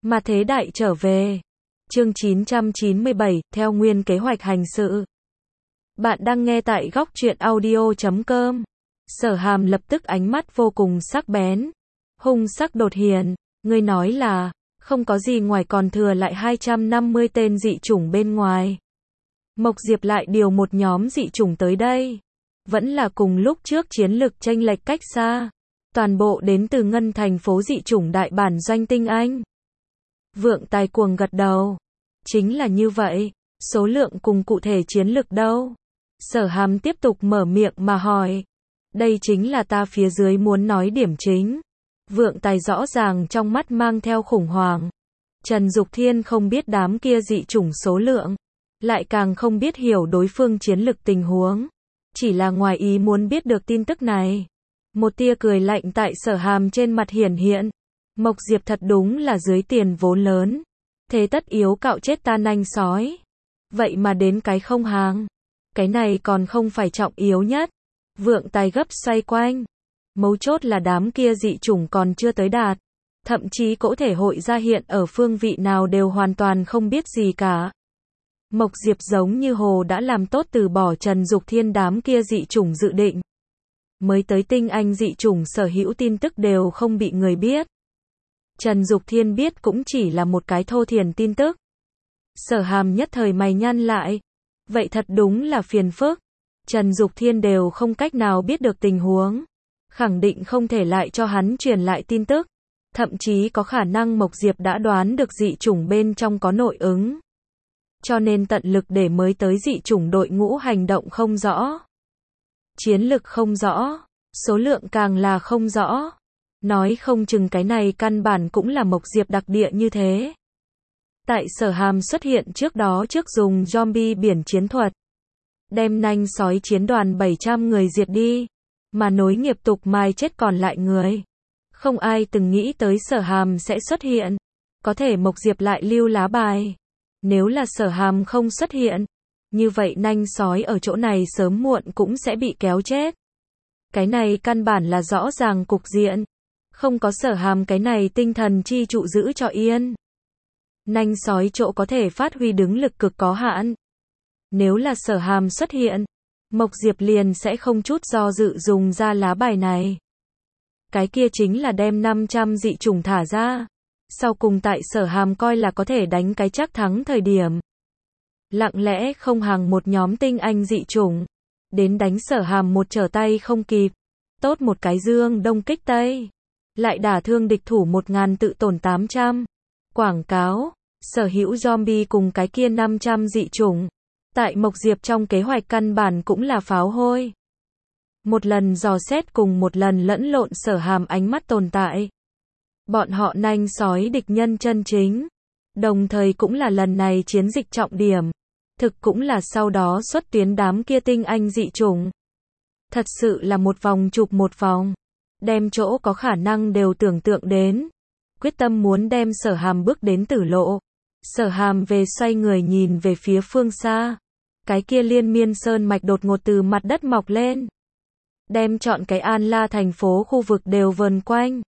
Mà thế đại trở về. Chương 997, theo nguyên kế hoạch hành sự. Bạn đang nghe tại góc truyện audio.com. Sở Hàm lập tức ánh mắt vô cùng sắc bén. Hung sắc đột hiện. Ngươi nói là, không có gì ngoài còn thừa lại 250 tên dị chủng bên ngoài. Mộc Diệp lại điều một nhóm dị chủng tới đây. Vẫn là cùng lúc trước chiến lực chênh lệch cách xa. Toàn bộ đến từ Ngân thành phố dị chủng đại bản doanh tinh anh. Vượng Tài cuồng gật đầu. Chính là như vậy. Số lượng cùng cụ thể chiến lực đâu? Sở Hàm tiếp tục mở miệng mà hỏi. Đây chính là ta phía dưới muốn nói điểm chính. Vượng Tài rõ ràng trong mắt mang theo khủng hoảng. Trần Dục Thiên không biết đám kia dị chủng số lượng. Lại càng không biết hiểu đối phương chiến lực tình huống. Chỉ là ngoài ý muốn biết được tin tức này. Một tia cười lạnh tại Sở Hàm trên mặt hiển hiện. Mộc Diệp thật đúng là dưới tiền vốn lớn. Thế tất yếu cạo chết ta nanh sói. Vậy mà đến cái không hàng. Cái này còn không phải trọng yếu nhất. Vượng Tài gấp xoay quanh. Mấu chốt là đám kia dị chủng còn chưa tới đạt. Thậm chí cỗ thể hội ra hiện ở phương vị nào đều hoàn toàn không biết gì cả. Mộc Diệp giống như hồ đã làm tốt từ bỏ Trần Dục Thiên đám kia dị chủng dự định. Mới tới tinh anh dị chủng sở hữu tin tức đều không bị người biết. Trần Dục Thiên biết cũng chỉ là một cái thô thiển tin tức. Sở Hàm nhất thời mày nhăn lại. Vậy thật đúng là phiền phức. Trần Dục Thiên đều không cách nào biết được tình huống. Khẳng định không thể lại cho hắn truyền lại tin tức. Thậm chí có khả năng Mộc Diệp đã đoán được dị chủng bên trong có nội ứng. Cho nên tận lực để mới tới dị chủng đội ngũ hành động không rõ. Chiến lực không rõ. Số lượng càng là không rõ. Nói không chừng cái này căn bản cũng là Mộc Diệp đặc địa như thế. Tại Sở Hàm xuất hiện trước đó trước dùng zombie biển chiến thuật. Đem nanh sói chiến đoàn 700 người diệt đi. Mà nối nghiệp tục mai chết còn lại người. Không ai từng nghĩ tới Sở Hàm sẽ xuất hiện. Có thể Mộc Diệp lại lưu lá bài. Nếu là Sở Hàm không xuất hiện. Như vậy nanh sói ở chỗ này sớm muộn cũng sẽ bị kéo chết. Cái này căn bản là rõ ràng cục diện. Không có Sở Hàm cái này tinh thần chi trụ giữ cho yên. Nanh sói chỗ có thể phát huy đứng lực cực có hạn. Nếu là Sở Hàm xuất hiện, Mộc Diệp liền sẽ không chút do dự dùng ra lá bài này. Cái kia chính là đem 500 dị chủng thả ra. Sau cùng tại Sở Hàm coi là có thể đánh cái chắc thắng thời điểm. Lặng lẽ không hàng một nhóm tinh anh dị chủng. Đến đánh Sở Hàm một trở tay không kịp. Tốt một cái dương đông kích tây. Lại đả thương địch thủ 1000 tự tổn 800. Quảng cáo, sở hữu zombie cùng cái kia 500 dị chủng. Tại Mộc Diệp trong kế hoạch căn bản cũng là pháo hôi. Một lần dò xét cùng một lần lẫn lộn Sở Hàm ánh mắt tồn tại. Bọn họ nanh sói địch nhân chân chính. Đồng thời cũng là lần này chiến dịch trọng điểm. Thực cũng là sau đó xuất tuyến đám kia tinh anh dị chủng. Thật sự là một vòng chụp một vòng. Đem chỗ có khả năng đều tưởng tượng đến. Quyết tâm muốn đem Sở Hàm bước đến tử lộ. Sở Hàm về xoay người nhìn về phía phương xa. Cái kia liên miên sơn mạch đột ngột từ mặt đất mọc lên. Đem trọn cái An La thành phố khu vực đều vờn quanh.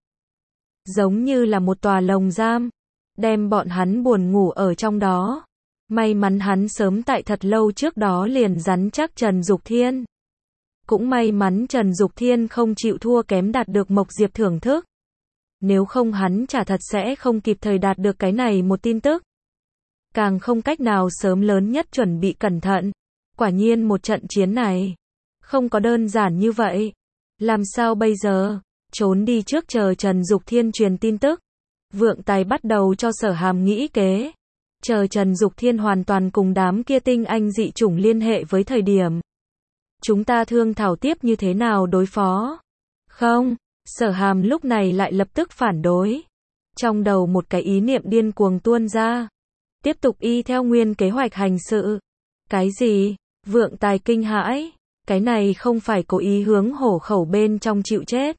Giống như là một tòa lồng giam. Đem bọn hắn buồn ngủ ở trong đó. May mắn hắn sớm tại thật lâu trước đó liền rắn chắc Trần Dục Thiên. Cũng may mắn Trần Dục Thiên không chịu thua kém đạt được Mộc Diệp thưởng thức. Nếu không hắn chả thật sẽ không kịp thời đạt được cái này một tin tức. Càng không cách nào sớm lớn nhất chuẩn bị cẩn thận. Quả nhiên một trận chiến này không có đơn giản như vậy. Làm sao bây giờ? Trốn đi trước chờ Trần Dục Thiên truyền tin tức. Vượng Tài bắt đầu cho Sở Hàm nghĩ kế. Chờ Trần Dục Thiên hoàn toàn cùng đám kia tinh anh dị chủng liên hệ với thời điểm. Chúng ta thương thảo tiếp như thế nào đối phó? Không, Sở Hàm lúc này lại lập tức phản đối. Trong đầu một cái ý niệm điên cuồng tuôn ra. Tiếp tục y theo nguyên kế hoạch hành sự. Cái gì? Vượng Tài kinh hãi. Cái này không phải cố ý hướng hổ khẩu bên trong chịu chết.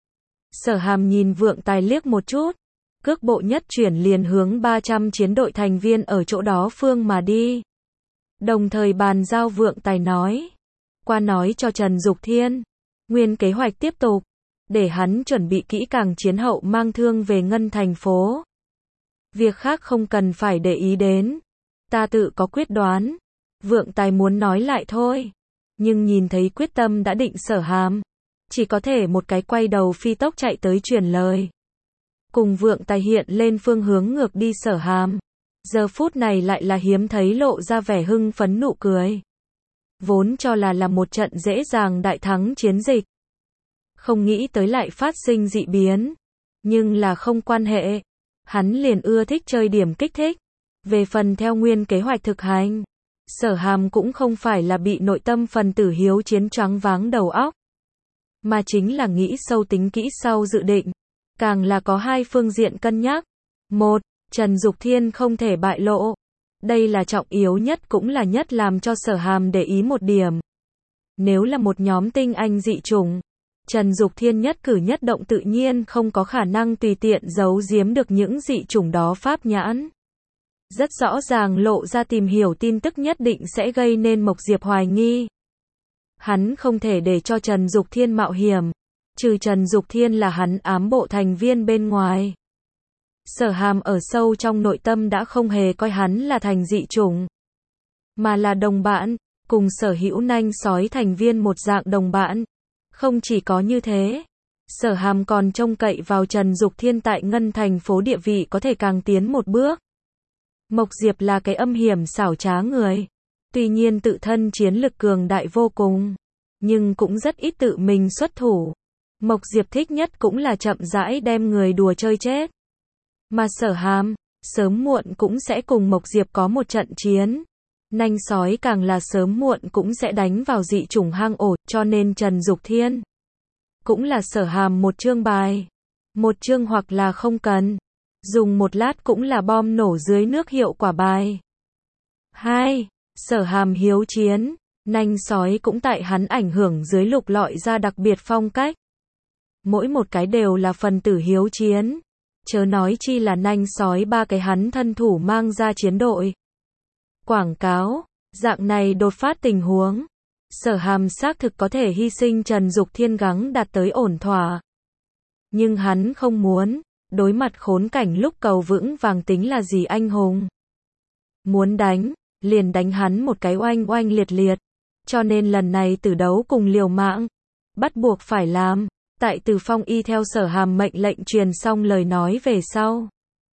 Sở Hàm nhìn Vượng Tài liếc một chút. Cước bộ nhất chuyển liền hướng 300 chiến đội thành viên ở chỗ đó phương mà đi. Đồng thời bàn giao Vượng Tài nói. Qua nói cho Trần Dục Thiên. Nguyên kế hoạch tiếp tục. Để hắn chuẩn bị kỹ càng chiến hậu mang thương về Ngân thành phố. Việc khác không cần phải để ý đến. Ta tự có quyết đoán. Vượng Tài muốn nói lại thôi. Nhưng nhìn thấy quyết tâm đã định Sở Hàm. Chỉ có thể một cái quay đầu phi tốc chạy tới truyền lời. Cùng Vượng Tài hiện lên phương hướng ngược đi Sở Hàm. Giờ phút này lại là hiếm thấy lộ ra vẻ hưng phấn nụ cười. Vốn cho là một trận dễ dàng đại thắng chiến dịch. Không nghĩ tới lại phát sinh dị biến. Nhưng là không quan hệ. Hắn liền ưa thích chơi điểm kích thích. Về phần theo nguyên kế hoạch thực hành, Sở Hàm cũng không phải là bị nội tâm phần tử hiếu chiến choáng váng đầu óc. Mà chính là nghĩ sâu tính kỹ sau dự định. Càng là có hai phương diện cân nhắc. Một, Trần Dục Thiên không thể bại lộ. Đây là trọng yếu nhất cũng là nhất làm cho Sở Hàm để ý một điểm. Nếu là một nhóm tinh anh dị chủng, Trần Dục Thiên nhất cử nhất động tự nhiên không có khả năng tùy tiện giấu giếm được những dị chủng đó pháp nhãn. Rất rõ ràng lộ ra tìm hiểu tin tức nhất định sẽ gây nên Mộc Diệp hoài nghi. Hắn không thể để cho Trần Dục Thiên mạo hiểm. Trừ Trần Dục Thiên là hắn ám bộ thành viên bên ngoài. Sở Hàm ở sâu trong nội tâm đã không hề coi hắn là thành dị chủng. Mà là đồng bạn, cùng Sở Hữu Nanh Sói thành viên một dạng đồng bạn. Không chỉ có như thế, Sở Hàm còn trông cậy vào Trần Dục Thiên tại Ngân thành phố địa vị có thể càng tiến một bước. Mộc Diệp là cái âm hiểm xảo trá người. Tuy nhiên tự thân chiến lực cường đại vô cùng. Nhưng cũng rất ít tự mình xuất thủ. Mộc Diệp thích nhất cũng là chậm rãi đem người đùa chơi chết. Mà Sở Hàm, sớm muộn cũng sẽ cùng Mộc Diệp có một trận chiến. Nanh sói càng là sớm muộn cũng sẽ đánh vào dị chủng hang ổ, cho nên Trần Dục Thiên cũng là Sở Hàm một chương bài. Một chương hoặc là không cần. Dùng một lát cũng là bom nổ dưới nước hiệu quả bài. 2. Sở Hàm hiếu chiến. Nanh sói cũng tại hắn ảnh hưởng dưới lục lọi ra đặc biệt phong cách. Mỗi một cái đều là phần tử hiếu chiến. Chớ nói chi là nanh sói ba cái hắn thân thủ mang ra chiến đội. Quảng cáo, dạng này đột phát tình huống. Sở Hàm xác thực có thể hy sinh Trần Dục Thiên gắng đạt tới ổn thỏa. Nhưng hắn không muốn, đối mặt khốn cảnh lúc cầu vững vàng tính là gì anh hùng. Muốn đánh, liền đánh hắn một cái oanh oanh liệt liệt. Cho nên lần này tử đấu cùng liều mạng. Bắt buộc phải làm. Tại Từ Phong y theo Sở Hàm mệnh lệnh truyền xong lời nói về sau.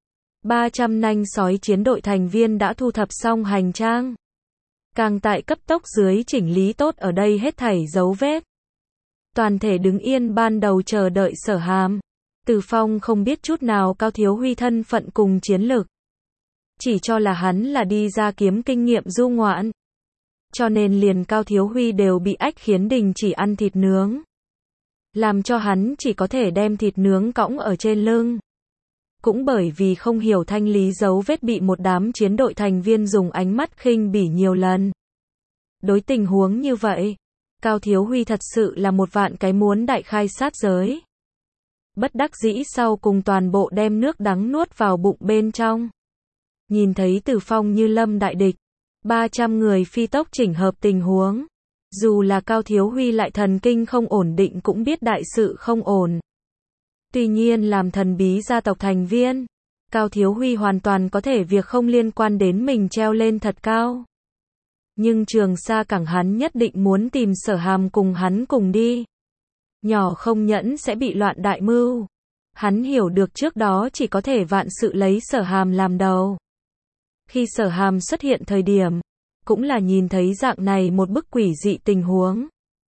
300 nanh sói chiến đội thành viên đã thu thập xong hành trang. Càng tại cấp tốc dưới chỉnh lý tốt ở đây hết thảy dấu vết. Toàn thể đứng yên ban đầu chờ đợi Sở Hàm. Từ Phong không biết chút nào Cao Thiếu Huy thân phận cùng chiến lược. Chỉ cho là hắn là đi ra kiếm kinh nghiệm du ngoạn. Cho nên liền Cao Thiếu Huy đều bị ách khiến đình chỉ ăn thịt nướng. Làm cho hắn chỉ có thể đem thịt nướng cõng ở trên lưng. Cũng bởi vì không hiểu thanh lý dấu vết bị một đám chiến đội thành viên dùng ánh mắt khinh bỉ nhiều lần. Đối tình huống như vậy, Cao Thiếu Huy thật sự là một vạn cái muốn đại khai sát giới. Bất đắc dĩ sau cùng toàn bộ đem nước đắng nuốt vào bụng bên trong. Nhìn thấy Từ Phong như lâm đại địch, 300 người phi tốc chỉnh hợp tình huống. Dù là Cao Thiếu Huy lại thần kinh không ổn định cũng biết đại sự không ổn. Tuy nhiên làm thần bí gia tộc thành viên, Cao Thiếu Huy hoàn toàn có thể việc không liên quan đến mình treo lên thật cao. Nhưng Trường Sa Cảng hắn nhất định muốn tìm Sở Hàm cùng hắn cùng đi. Nhỏ không nhẫn sẽ bị loạn đại mưu. Hắn hiểu được trước đó chỉ có thể vạn sự lấy Sở Hàm làm đầu. Khi Sở Hàm xuất hiện thời điểm, cũng là nhìn thấy dạng này một bức quỷ dị tình huống.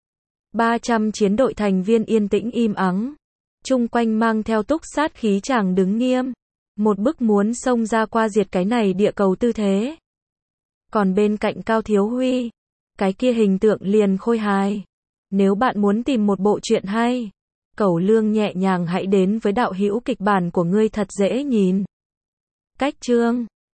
300 chiến đội thành viên yên tĩnh im ắng. Chung quanh mang theo túc sát khí chàng đứng nghiêm. Một bức muốn xông ra qua diệt cái này địa cầu tư thế. Còn bên cạnh Cao Thiếu Huy, cái kia hình tượng liền khôi hài. Nếu bạn muốn tìm một bộ truyện hay, Cẩu Lương nhẹ nhàng hãy đến với đạo hữu kịch bản của ngươi thật dễ nhìn. Cách chương